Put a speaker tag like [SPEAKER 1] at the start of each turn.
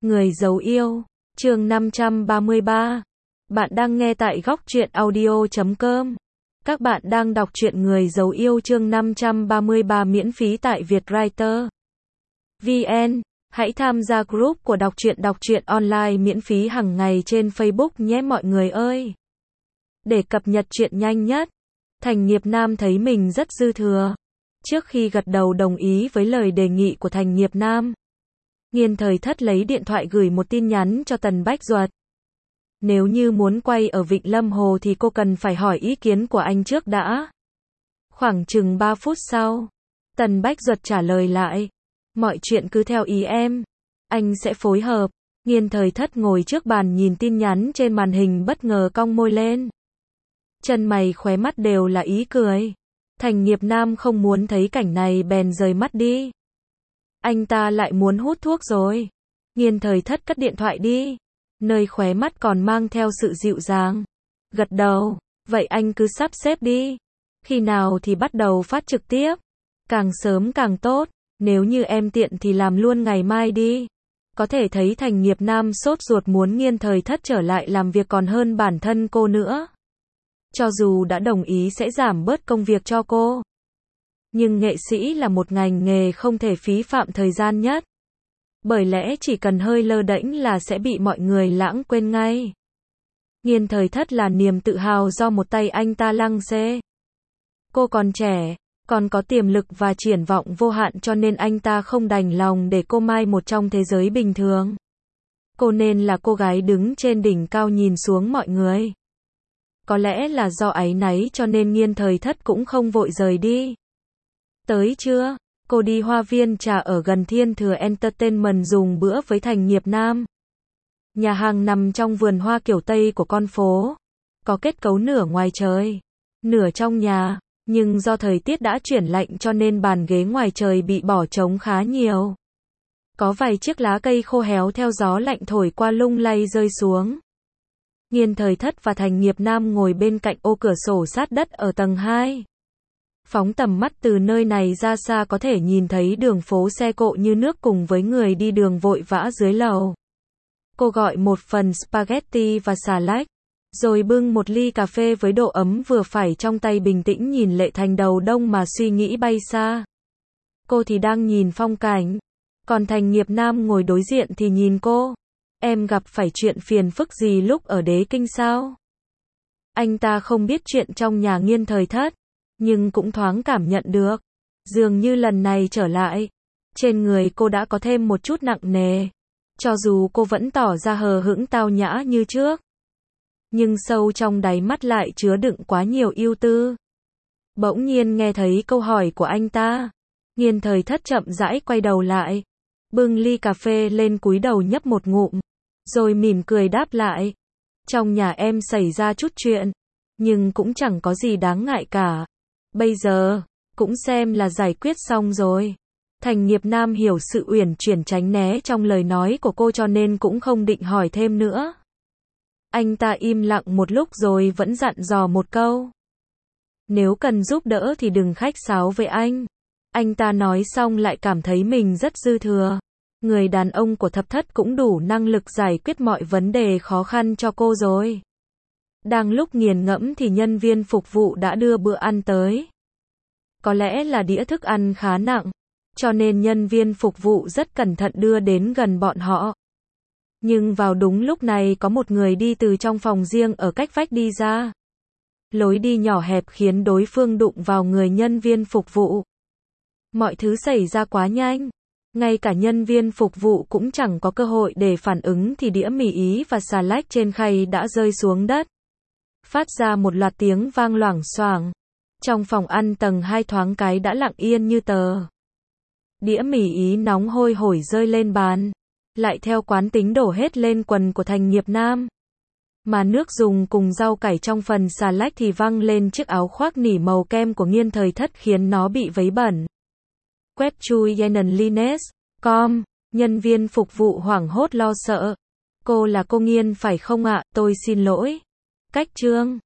[SPEAKER 1] Người giấu yêu, chương 533. Bạn đang nghe tại góc truyện audio.com. Các bạn đang đọc truyện Người giấu yêu chương 533 miễn phí tại Vietwriter VN. Hãy tham gia group của đọc truyện online miễn phí hàng ngày trên Facebook nhé mọi người ơi. Để cập nhật truyện nhanh nhất, Thành Nghiệp Nam thấy mình rất dư thừa. Trước khi gật đầu đồng ý với lời đề nghị của Thành Nghiệp Nam, Nghiên Thời Thất lấy điện thoại gửi một tin nhắn cho Tần Bách Duật. Nếu như muốn quay ở Vịnh Lâm Hồ thì cô cần phải hỏi ý kiến của anh trước đã. Khoảng chừng 3 phút sau, Tần Bách Duật trả lời lại. Mọi chuyện cứ theo ý em. Anh sẽ phối hợp. Nghiên Thời Thất ngồi trước bàn nhìn tin nhắn trên màn hình bất ngờ cong môi lên. Chân mày khóe mắt đều là ý cười. Thành Nghiệp Nam không muốn thấy cảnh này bèn rời mắt đi. Anh ta lại muốn hút thuốc rồi. Nghiên Thời Thất cất điện thoại đi. Nơi khóe mắt còn mang theo sự dịu dàng. Gật đầu. Vậy anh cứ sắp xếp đi. Khi nào thì bắt đầu phát trực tiếp? Càng sớm càng tốt. Nếu như em tiện thì làm luôn ngày mai đi. Có thể thấy Thành Nghiệp Nam sốt ruột muốn Nghiên Thời Thất trở lại làm việc còn hơn bản thân cô nữa. Cho dù đã đồng ý sẽ giảm bớt công việc cho cô, nhưng nghệ sĩ là một ngành nghề không thể phí phạm thời gian nhất. Bởi lẽ chỉ cần hơi lơ đễnh là sẽ bị mọi người lãng quên ngay. Nghiên Thời Thất là niềm tự hào do một tay anh ta lăng xê. Cô còn trẻ, còn có tiềm lực và triển vọng vô hạn cho nên anh ta không đành lòng để cô mai một trong thế giới bình thường. Cô nên là cô gái đứng trên đỉnh cao nhìn xuống mọi người. Có lẽ là do áy náy cho nên Nghiên Thời Thất cũng không vội rời đi. Tới trưa, cô đi Hoa Viên Trà ở gần Thiên Thừa Entertainment dùng bữa với Thành Nghiệp Nam. Nhà hàng nằm trong vườn hoa kiểu Tây của con phố. Có kết cấu nửa ngoài trời, nửa trong nhà. Nhưng do thời tiết đã chuyển lạnh cho nên bàn ghế ngoài trời bị bỏ trống khá nhiều. Có vài chiếc lá cây khô héo theo gió lạnh thổi qua lung lay rơi xuống. Nghiên Thời Thất và Thành Nghiệp Nam ngồi bên cạnh ô cửa sổ sát đất ở tầng 2. Phóng tầm mắt từ nơi này ra xa có thể nhìn thấy đường phố xe cộ như nước cùng với người đi đường vội vã dưới lầu. Cô gọi một phần spaghetti và xà lách, rồi bưng một ly cà phê với độ ấm vừa phải trong tay bình tĩnh nhìn Lệ Thành đầu đông mà suy nghĩ bay xa. Cô thì đang nhìn phong cảnh, còn Thành Nghiệp Nam ngồi đối diện thì nhìn cô. Em gặp phải chuyện phiền phức gì lúc ở Đế Kinh sao? Anh ta không biết chuyện trong nhà Nghiên Thời Thất, nhưng cũng thoáng cảm nhận được. Dường như lần này trở lại, trên người cô đã có thêm một chút nặng nề. Cho dù cô vẫn tỏ ra hờ hững tao nhã như trước, nhưng sâu trong đáy mắt lại chứa đựng quá nhiều ưu tư. Bỗng nhiên nghe thấy câu hỏi của anh ta. Nghiên Thời Thất chậm rãi quay đầu lại, bưng ly cà phê lên cúi đầu nhấp một ngụm, rồi mỉm cười đáp lại. Trong nhà em xảy ra chút chuyện, nhưng cũng chẳng có gì đáng ngại cả. Bây giờ, cũng xem là giải quyết xong rồi. Thành Nghiệp Nam hiểu sự uyển chuyển tránh né trong lời nói của cô cho nên cũng không định hỏi thêm nữa. Anh ta im lặng một lúc rồi vẫn dặn dò một câu. Nếu cần giúp đỡ thì đừng khách sáo với anh. Anh ta nói xong lại cảm thấy mình rất dư thừa. Người đàn ông của Thập Thất cũng đủ năng lực giải quyết mọi vấn đề khó khăn cho cô rồi. Đang lúc nghiền ngẫm thì nhân viên phục vụ đã đưa bữa ăn tới. Có lẽ là đĩa thức ăn khá nặng, cho nên nhân viên phục vụ rất cẩn thận đưa đến gần bọn họ. Nhưng vào đúng lúc này có một người đi từ trong phòng riêng ở cách vách đi ra. Lối đi nhỏ hẹp khiến đối phương đụng vào người nhân viên phục vụ. Mọi thứ xảy ra quá nhanh. Ngay cả nhân viên phục vụ cũng chẳng có cơ hội để phản ứng thì đĩa mì Ý và xà lách trên khay đã rơi xuống đất. Phát ra một loạt tiếng vang loảng xoảng. Trong phòng ăn tầng 2 thoáng cái đã lặng yên như tờ. Đĩa mì Ý nóng hôi hổi rơi lên bàn, lại theo quán tính đổ hết lên quần của Thành Nghiệp Nam. Mà nước dùng cùng rau cải trong phần xà lách thì văng lên chiếc áo khoác nỉ màu kem của Nghiên Thời Thất khiến nó bị vấy bẩn. Web chui com, nhân viên phục vụ hoảng hốt lo sợ. Cô là cô Nghiên phải không ạ? Tôi xin lỗi. Cách chương